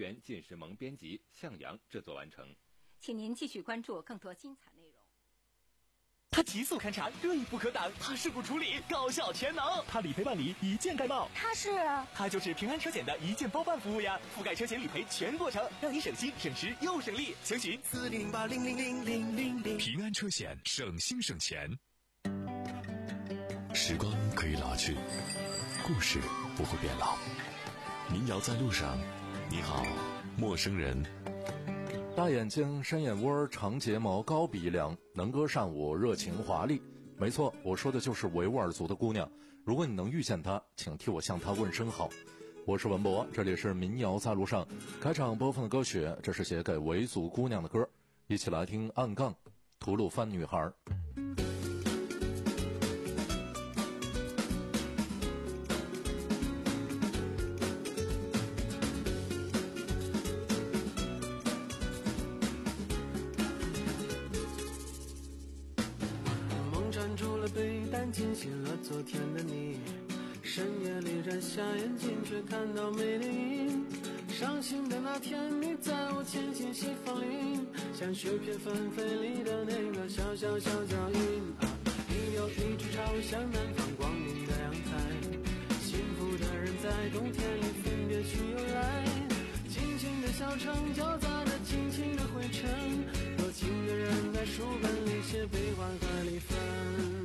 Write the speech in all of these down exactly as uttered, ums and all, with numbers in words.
源纪实盟编辑向阳制作完成。 请您继续关注更多精彩内容。 它极速勘察，锐不可挡；它事故处理高效全能；它理赔办理一键盖帽。 它是？ 它就是平安车险的一键包办服务呀，覆盖车险理赔全过程，让你省心省时又省力。详询四零零八零零零零零零。 平安车险，省心省钱。时光可以老去，故事不会变老。民谣在路上，你好，陌生人。 大眼睛、深眼窝、长睫毛、高鼻梁，能歌善舞，热情华丽。没错，我说的就是维吾尔族的姑娘。如果你能遇见她，请替我向她问声好。我是文博，这里是民谣在路上。开场播放的歌曲，这是写给维族姑娘的歌，一起来听暗杠吐鲁番女孩。 被单惊醒了昨天的你，深夜里摘下眼镜却看到没电影，伤心的那天你在我前行西风里，像雪片纷飞里的那个小小小脚印啊，你有一直朝向南方光明的阳台，幸福的人在冬天里分别去又来，轻轻的小城交杂着轻轻的灰尘，多情的人在书本里写悲欢和离分，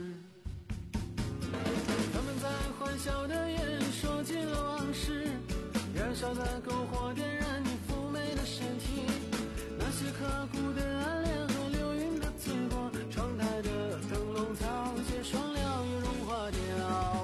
他们在欢笑的夜里说尽了往事，燃烧的篝火点燃你妩媚的身体，那些刻骨的暗恋和流云的罪过，窗台的灯笼草结霜了又融化掉，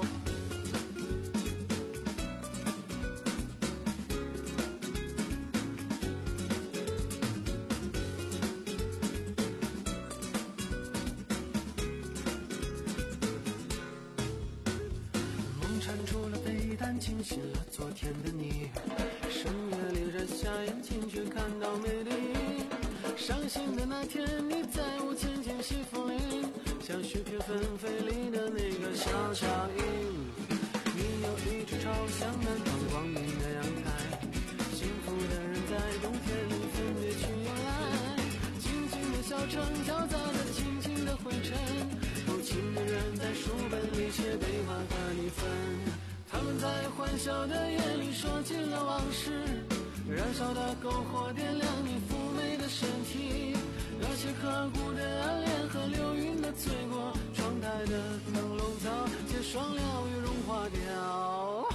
清醒了昨天的你，深夜里摘下眼镜却看到没电影，伤心的那天你在我前进西风里，像雪片纷飞里的那个小小影，你有一直朝向南方光明的阳台，幸福的人在冬天里分别去又来，静静的小城交杂着轻轻的灰尘，多情的人在书本里写悲欢和离分，他们在欢笑的夜里说尽了往事，燃烧的篝火点亮你妩媚的身体，那些刻骨的暗恋和流云的罪过，窗台的灯笼早结霜了又融化掉，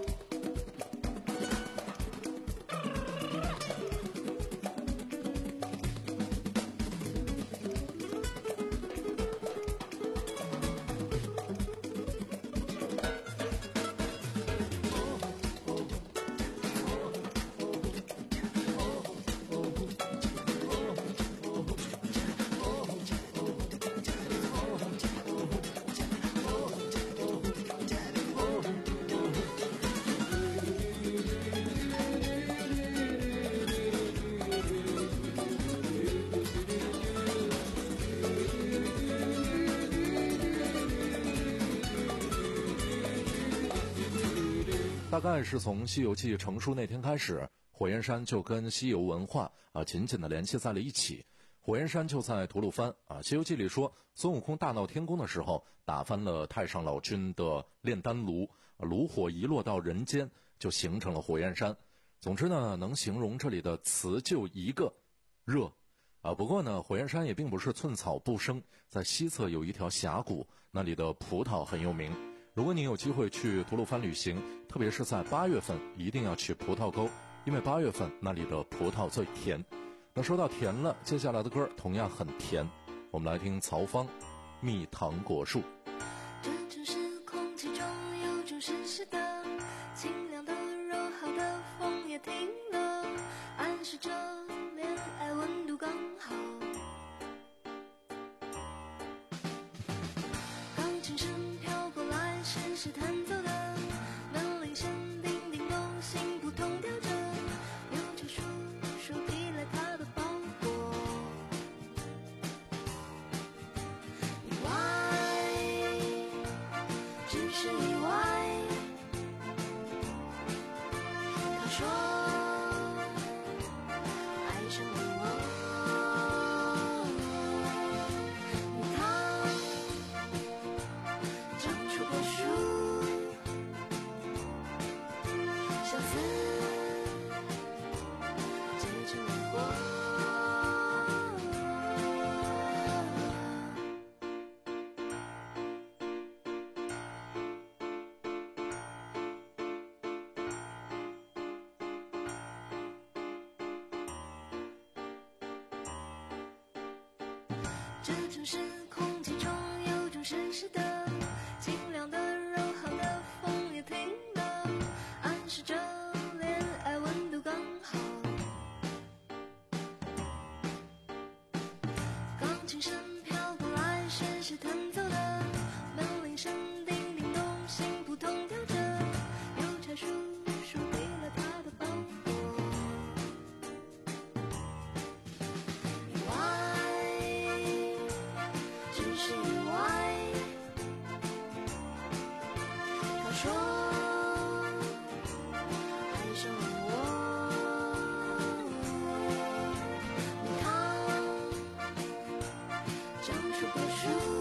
大概是从《西游记》成书那天开始，火焰山就跟西游文化啊紧紧地联系在了一起。火焰山就在吐鲁番啊，《西游记》里说，孙悟空大闹天宫的时候，打翻了太上老君的炼丹炉，炉火一落到人间，就形成了火焰山。总之呢，能形容这里的词就一个热啊。不过呢，火焰山也并不是寸草不生，在西侧有一条峡谷，那里的葡萄很有名。如果你有机会去吐鲁番旅行，特别是在八月份，一定要去葡萄沟，因为八月份那里的葡萄最甜。那说到甜了，接下来的歌同样很甜，我们来听曹芳《蜜糖果树》。 这就是空气中有种湿湿的清凉的柔好的风也停了，暗示着恋爱温度刚好，钢琴声飘过来时是弹奏的门铃声叮叮咚，心扑通跳着，邮差叔叔递来他的包裹，你歪这就是空气中有种湿湿的，清凉的柔好的风也停了，暗示着恋爱温度刚好。钢琴声飘过来，是谁弹奏的？门铃声叮叮咚，心扑通跳着，邮差叔叔递来他的包裹。意外，只是意外。他说爱上了我，你看正是果树。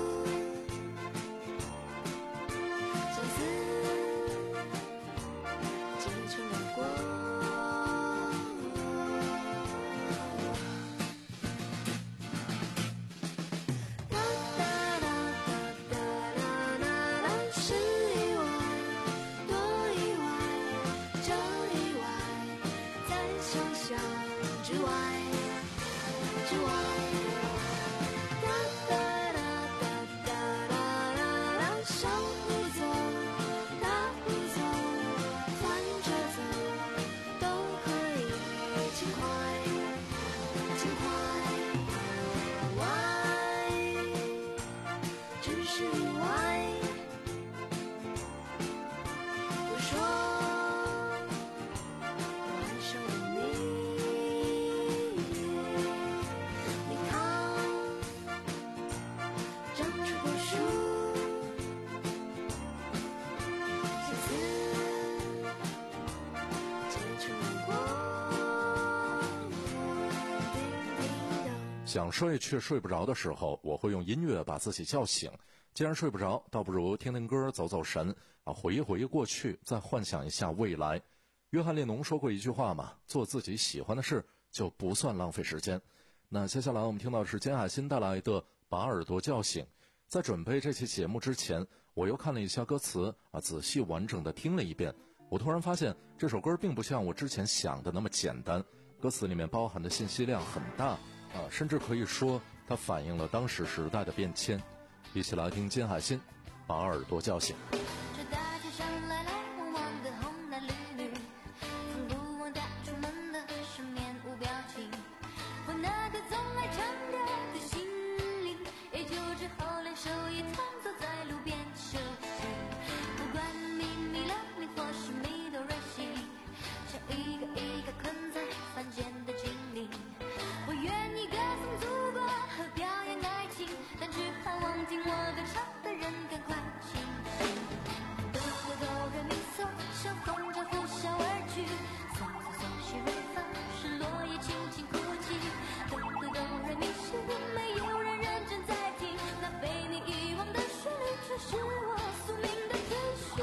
想睡却睡不着的时候，我会用音乐把自己叫醒。既然睡不着，倒不如听听歌，走走神啊，回忆回忆过去，再幻想一下未来。约翰列侬说过一句话嘛，做自己喜欢的事就不算浪费时间。那接下来我们听到的是金海心带来的《把耳朵叫醒》。在准备这期节目之前，我又看了一下歌词啊，仔细完整的听了一遍。我突然发现这首歌并不像我之前想的那么简单，歌词里面包含的信息量很大啊，甚至可以说它反映了当时时代的变迁。一起来听金海心把耳朵叫醒。 这大街上来来往往的红男绿女，从不忘带出门的是面无表情。我那个总爱强调的心灵，也就只好连手也躺坐在路边休息。不管你迷了你或是迷都任性，像一个一个困在凡间的精灵。我愿意歌颂祖国和表演爱情，但只盼望听我歌唱的人赶快清醒。哆哆哆来咪嗦，像风筝呼啸而去，嗦嗦嗦西瑞发，是落叶轻轻哭泣。哆哆哆来咪西，没有人认真在听，那被你遗忘的旋律却是我宿命的追寻。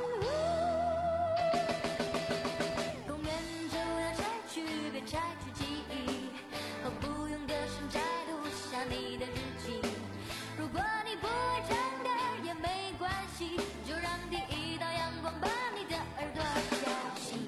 公园就要拆去，别拆去记忆，我不用歌声摘录下你的日记。如果你不会唱歌也没关系，就让第一道阳光把你的耳朵叫醒。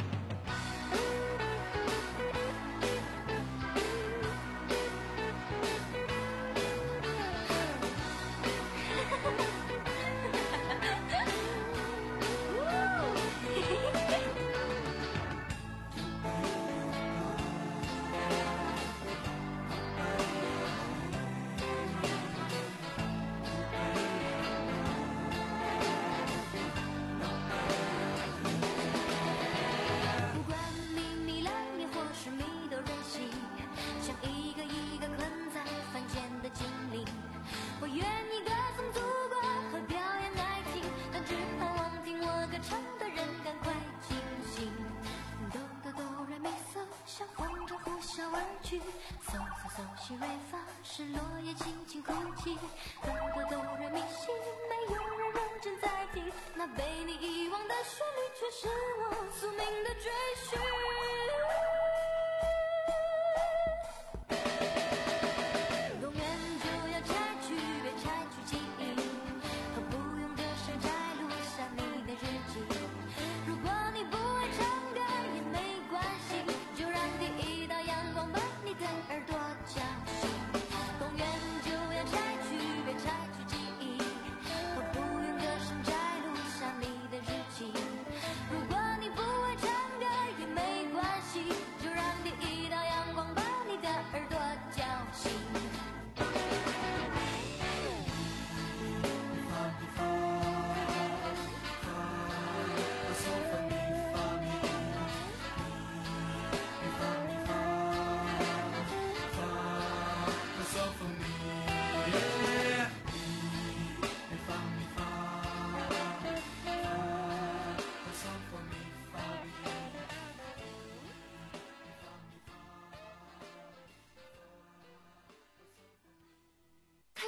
不管你迷了你或是迷都任性，像一个一个困在凡间的精灵。我愿意歌颂祖国和表演爱情，但只盼望听我歌唱的人赶快清醒。哆哆哆来咪嗦，像风筝呼啸而去，嗦嗦嗦西瑞发，是落叶轻轻哭泣。哆哆哆来咪西，没有人认真在听，那被你遗忘的旋律却是我宿命的追寻。公园就要拆去，别拆去记忆，我不用歌声摘录下你的日记。如果你不会唱歌也没关系，就让第一道阳光把你的耳朵叫醒。公园就要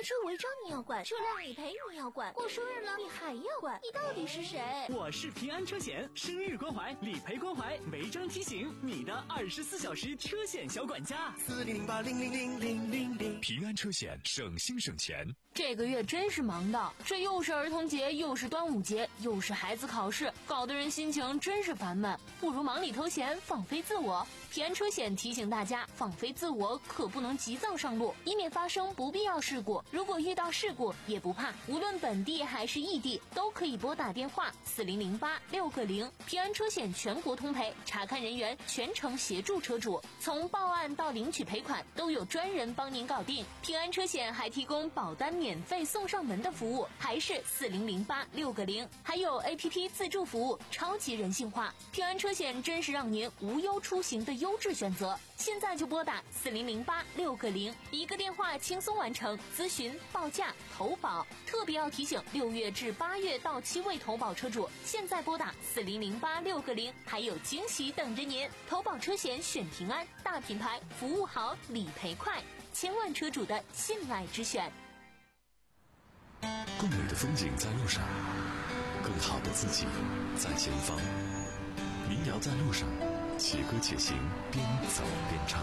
车违章你要管，车辆理赔你要管，过生日了你还要管，你到底是谁？ 我是平安车险，生日关怀、理赔关怀、违章提醒，你的二十四小时车险小管家。 四零零八零零零零零零， 平安车险，省心省钱。 这个月真是忙的，这又是儿童节，又是端午节，又是孩子考试，搞得人心情真是烦闷。不如忙里偷闲，放飞自我。平安车险提醒大家，放飞自我可不能急躁上路，以免发生不必要事故。如果遇到事故也不怕，无论本地还是异地，都可以拨打电话四零零八六个零。平安车险全国通赔，查看人员全程协助车主，从报案到领取赔款都有专人帮您搞定。平安车险还提供保单免费送上门的服务，还是四零零八六个零，还有 A P P 自助服务，超级人性化。平安车险真是让您无忧出行的优质选择，现在就拨打四零零八六个零，一个电话轻松完成咨询、报价、投保。特别要提醒，六月至八月到期未投保车主，现在拨打四零零八六个零，还有惊喜等着您。投保车险选平安，大品牌，服务好，理赔快，千万车主的信赖之选。 更美的风景在路上，更好的自己在前方。民谣在路上，且歌且行，边走边唱。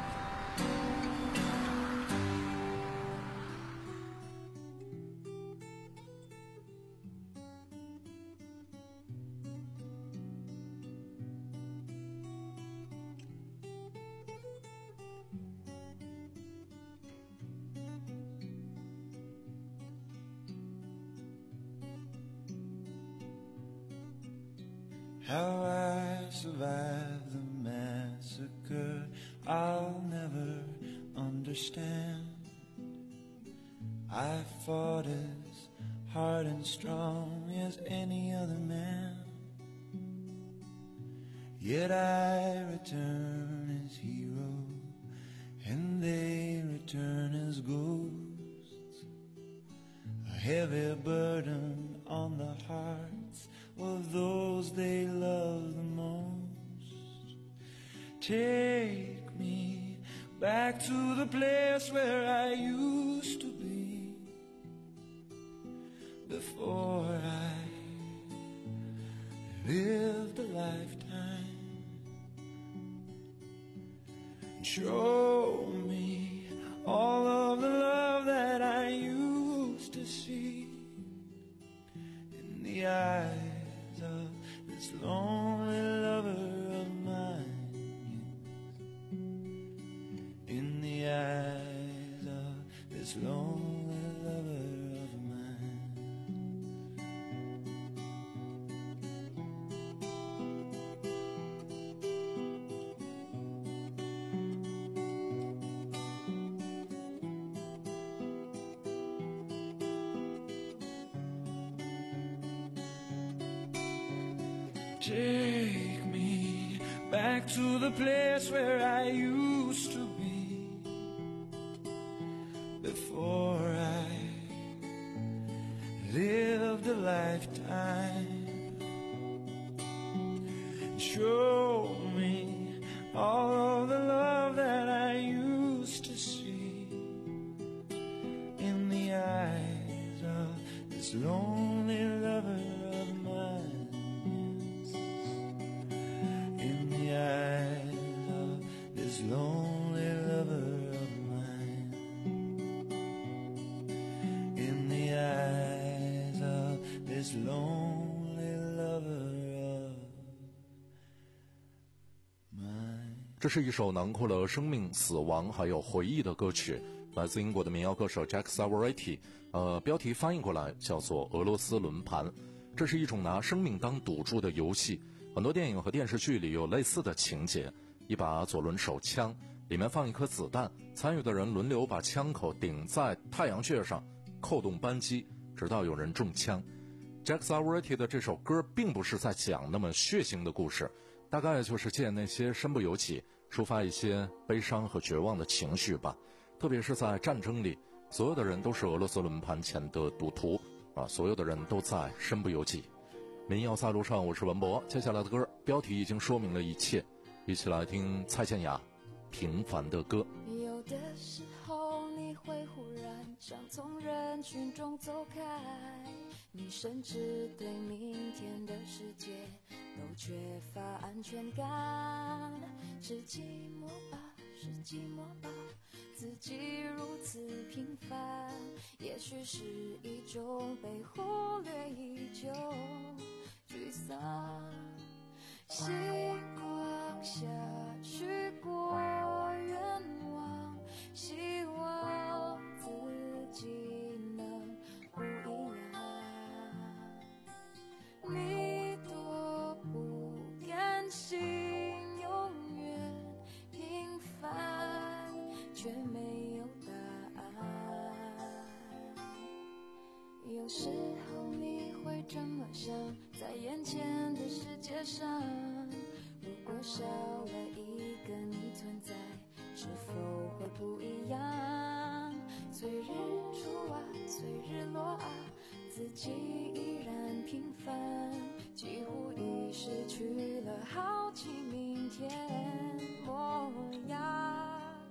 How I survived the massacre, I'll never understand. I fought as hard and strong as any other man, yet I return as hero, and they return as ghosts. A heavy burden on the hearts of those they love the most. Take me back to the place where I used to be before I lived a lifetime. Show me all of the love that I used to see in the eyes of this lonely lover of mine, in the eyes of this lonely lover of mine. Take me back to the place where I used to be before I lived a lifetime. Show me all of the love that I used to see in the eyes of this lonely lover of mine. In the eyes of this lonely lover of mine. In the eyes of this lonely lover of mine. 这是一首囊括了生命、死亡还有回忆的歌曲，来自英国的民谣歌手 Jack Savoretti。呃，标题翻译过来叫做俄罗斯轮盘。这是一种拿生命当赌注的游戏。很多电影和电视剧里有类似的情节，一把左轮手枪，里面放一颗子弹，参与的人轮流把枪口顶在太阳穴上，扣动扳机，直到有人中枪。Jack Savoretti 的这首歌并不是在讲那么血腥的故事，大概就是借那些身不由己，抒发一些悲伤和绝望的情绪吧。特别是在战争里，所有的人都是俄罗斯轮盘前的赌徒啊，所有的人都在身不由己。民谣在路上，我是文博。接下来的歌标题已经说明了一切，一起来听蔡健雅《平凡的歌》。 有的时候你会忽然想从人群中走开，你甚至对明天的世界都缺乏安全感。是寂寞吧，是寂寞吧，自己如此平凡，也许是一种被忽略已久沮丧。星光下许过愿望，希望自己能不一样。你多不甘心永远平凡，却没有答案。有时候你会这么想，在眼前的世界上，如果少了一个你存在，是否会不一样？随日出啊，随日落啊，自己依然平凡，几乎已失去了好奇明天模样。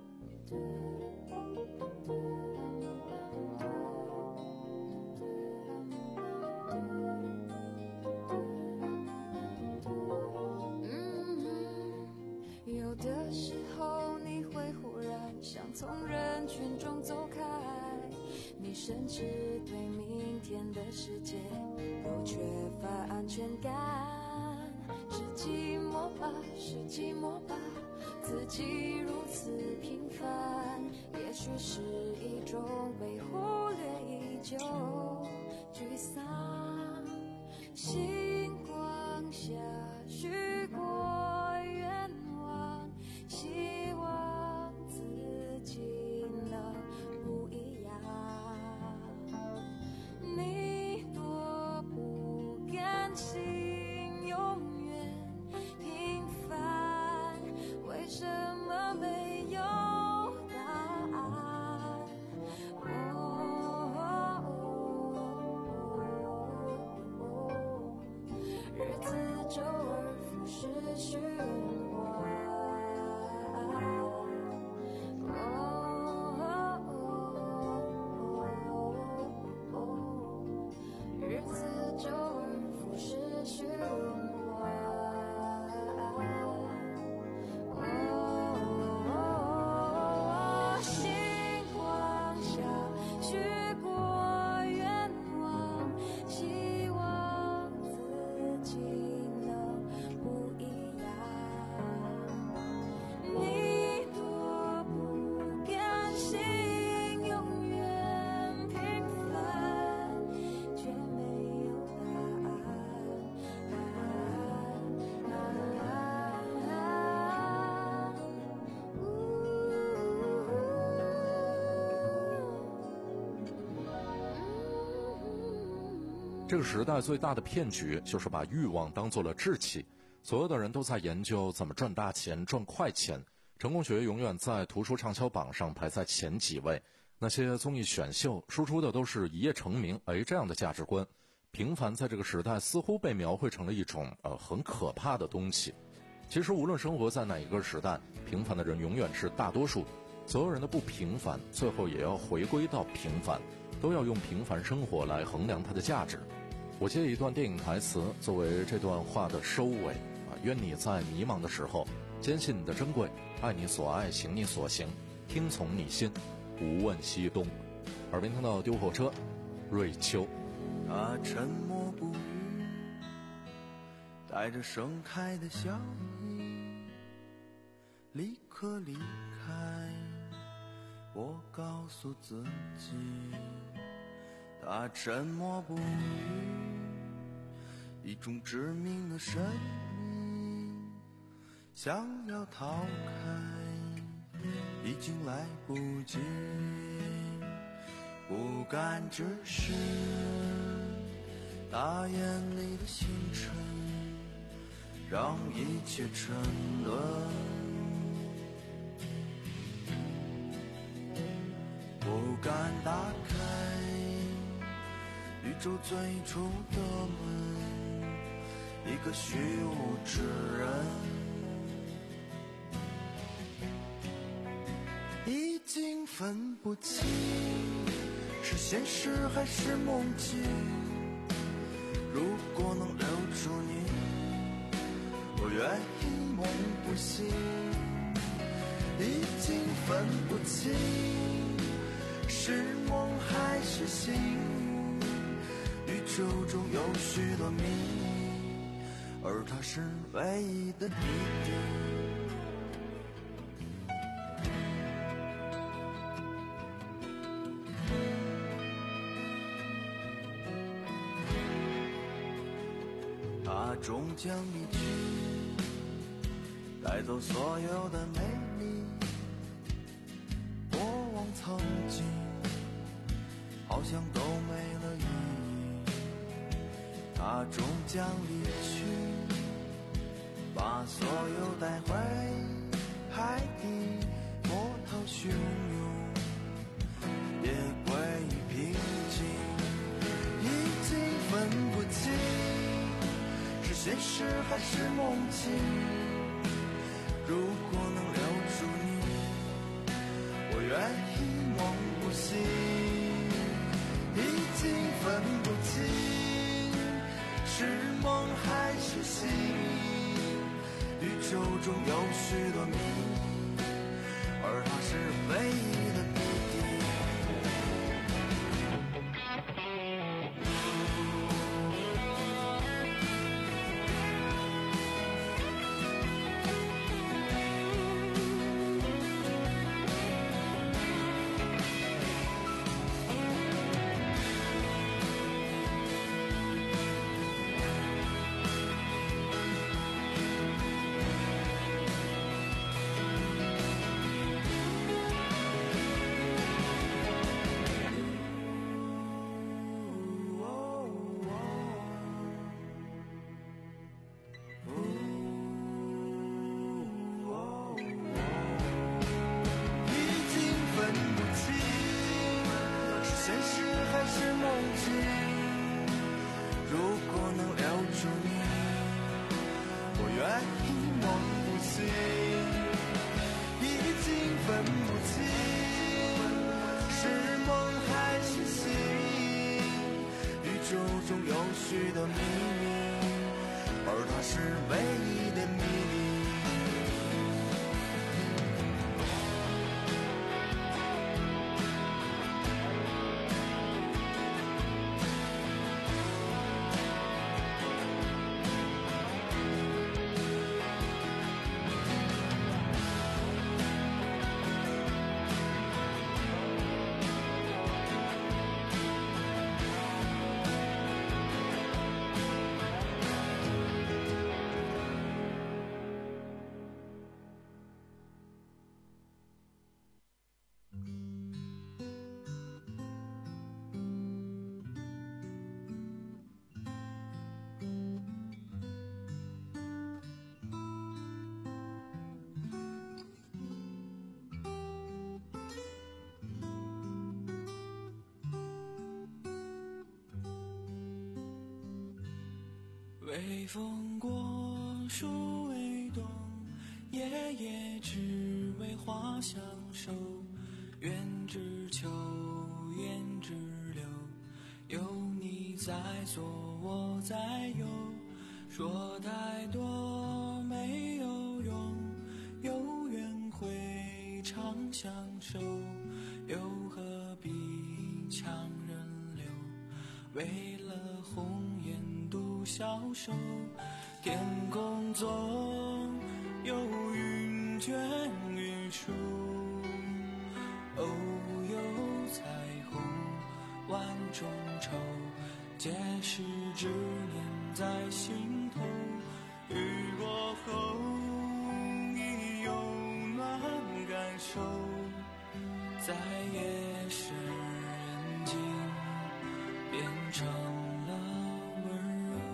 有的时候你会忽然想从人群中走开，你甚至对明天的世界都缺乏安全感。是寂寞吧，是寂寞吧，自己如此平凡，也许是一种被忽略已久沮丧。星光下许过愿望，希望自己能不一样。你多不甘心永远平凡，为什么没有答案？哦，日子周而复始循环。日子周而复始循环。星光下许过愿望，希望自己能不一样。你多不甘心永远平凡，却没有答案。 这个时代最大的骗局就是把欲望当做了志气，所有的人都在研究怎么赚大钱、赚快钱，成功学永远在图书畅销榜上排在前几位。那些综艺选秀输出的都是一夜成名，哎，这样的价值观，平凡在这个时代似乎被描绘成了一种呃很可怕的东西。其实无论生活在哪一个时代，平凡的人永远是大多数，所有人的不平凡最后也要回归到平凡，都要用平凡生活来衡量它的价值。我借一段电影台词作为这段话的收尾啊，愿你在迷茫的时候坚信你的珍贵，爱你所爱，行你所行，听从你心，无问西东。耳边听到丢火车，瑞秋。 他沉默不语，带着盛开的笑意，立刻离开。我告诉自己，他沉默不语，一种致命的神秘，想要逃开，已经来不及。不敢直视他眼里的星辰，让一切沉沦。不敢打开宇宙最初的门，一个虚无之人已经分不清是现实还是梦境？如果能留住你，我愿意梦不醒，已经分不清是梦还是醒。宇宙中有许多秘密，而它是唯一的谜底。它终将离去，带走所有的美丽。过往曾经好像都没了意义。它终将离去，把所有带回海底，波涛汹涌，也归于平静。已经分不清是现实还是梦境。如果能留住你，我愿意梦不醒。已经分不清是梦还是醒。宇宙中有许多谜，而它是唯一的谜底。中有许多秘密，而它是唯一的秘密。 微风过，树微动，夜夜只为花相守。愿只求，言只留，有你在左，我在右。说太多没有用，有缘会长相守，又何必强人留？为了红颜独消瘦，天空中有云卷云舒，偶有彩虹万种愁，皆是执念在心头。雨过后已有暖感受，在夜深人静变成了温柔。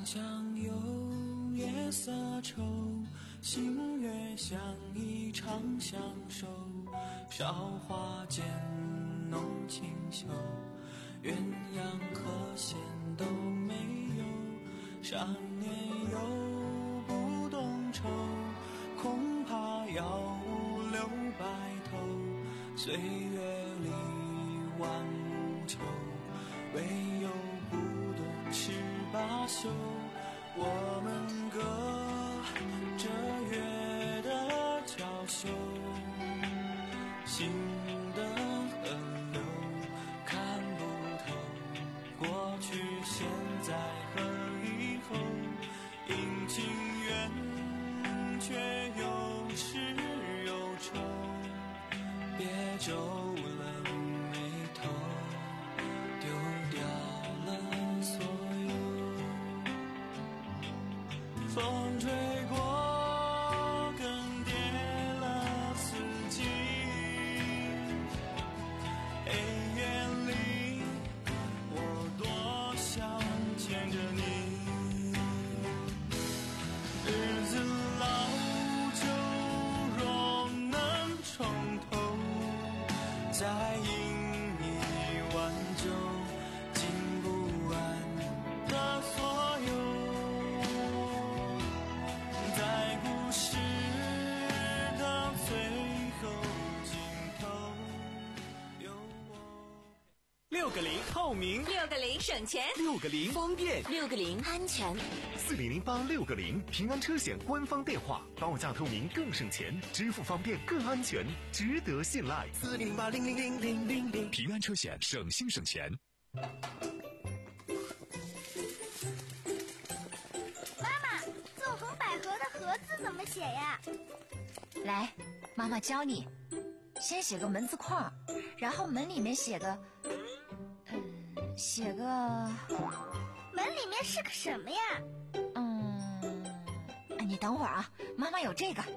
像有夜色愁，星月像一场相守，韶华渐浓清秀，鸳鸯和弦都没有，少年又不懂愁，恐怕要五六白头，岁月里万物求，唯有不懂十八宿，我们隔着月的娇羞，心的河流看不透，过去现在和以后，阴晴圆缺有始有终，别皱了眉头，丢掉了所有，风吹过更迭了四季，黑夜里我多想牵着你，日子老就若能重头，再饮一碗酒，敬不完的所有，在故事的最后尽头有我。 六个零透明， 六个零省钱， 六个零方便， 六个零安全。 四零零八六个零平安车险官方电话，报价透明更省钱，支付方便更安全，值得信赖。 四零零八零零零零零零， 平安车险，省心省钱。 妈妈，纵横捭阖的阖字怎么写呀？ 来，妈妈教你，先写个门字框，然后门里面写个，嗯，写个， 门里面是个什么呀？ 嗯，哎，你等会儿啊，妈妈有这个。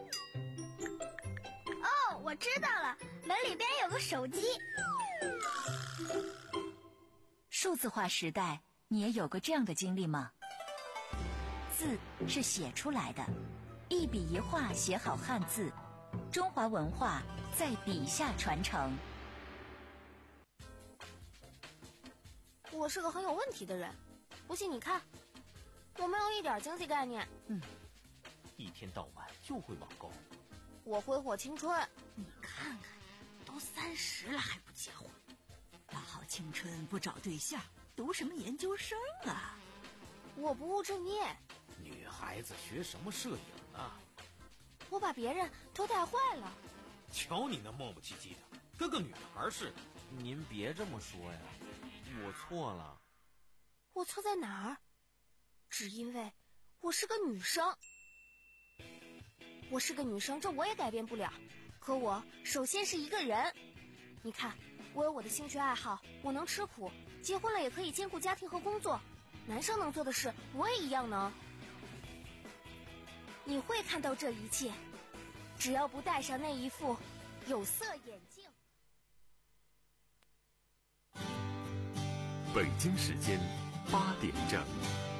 哦，我知道了，门里边有个手机。 数字化时代，你也有过这样的经历吗？字是写出来的，一笔一画写好汉字，中华文化在笔下传承。 我是个很有问题的人，不信你看，我没有一点经济概念。 嗯，一天到晚就会网购。 我挥霍青春。 你看看，都三十了还不结婚，大好青春不找对象，读什么研究生啊？ 我不务正业。 女孩子学什么摄影啊？ 我把别人都带坏了。 瞧你那磨磨唧唧的，跟个女孩似的。 您别这么说呀，我错了。 我错在哪儿？只因为我是个女生。我是个女生，这我也改变不了。可我首先是一个人。你看，我有我的兴趣爱好，我能吃苦，结婚了也可以兼顾家庭和工作。男生能做的事，我也一样能。你会看到这一切，只要不戴上那一副有色眼镜。 北京时间八点整。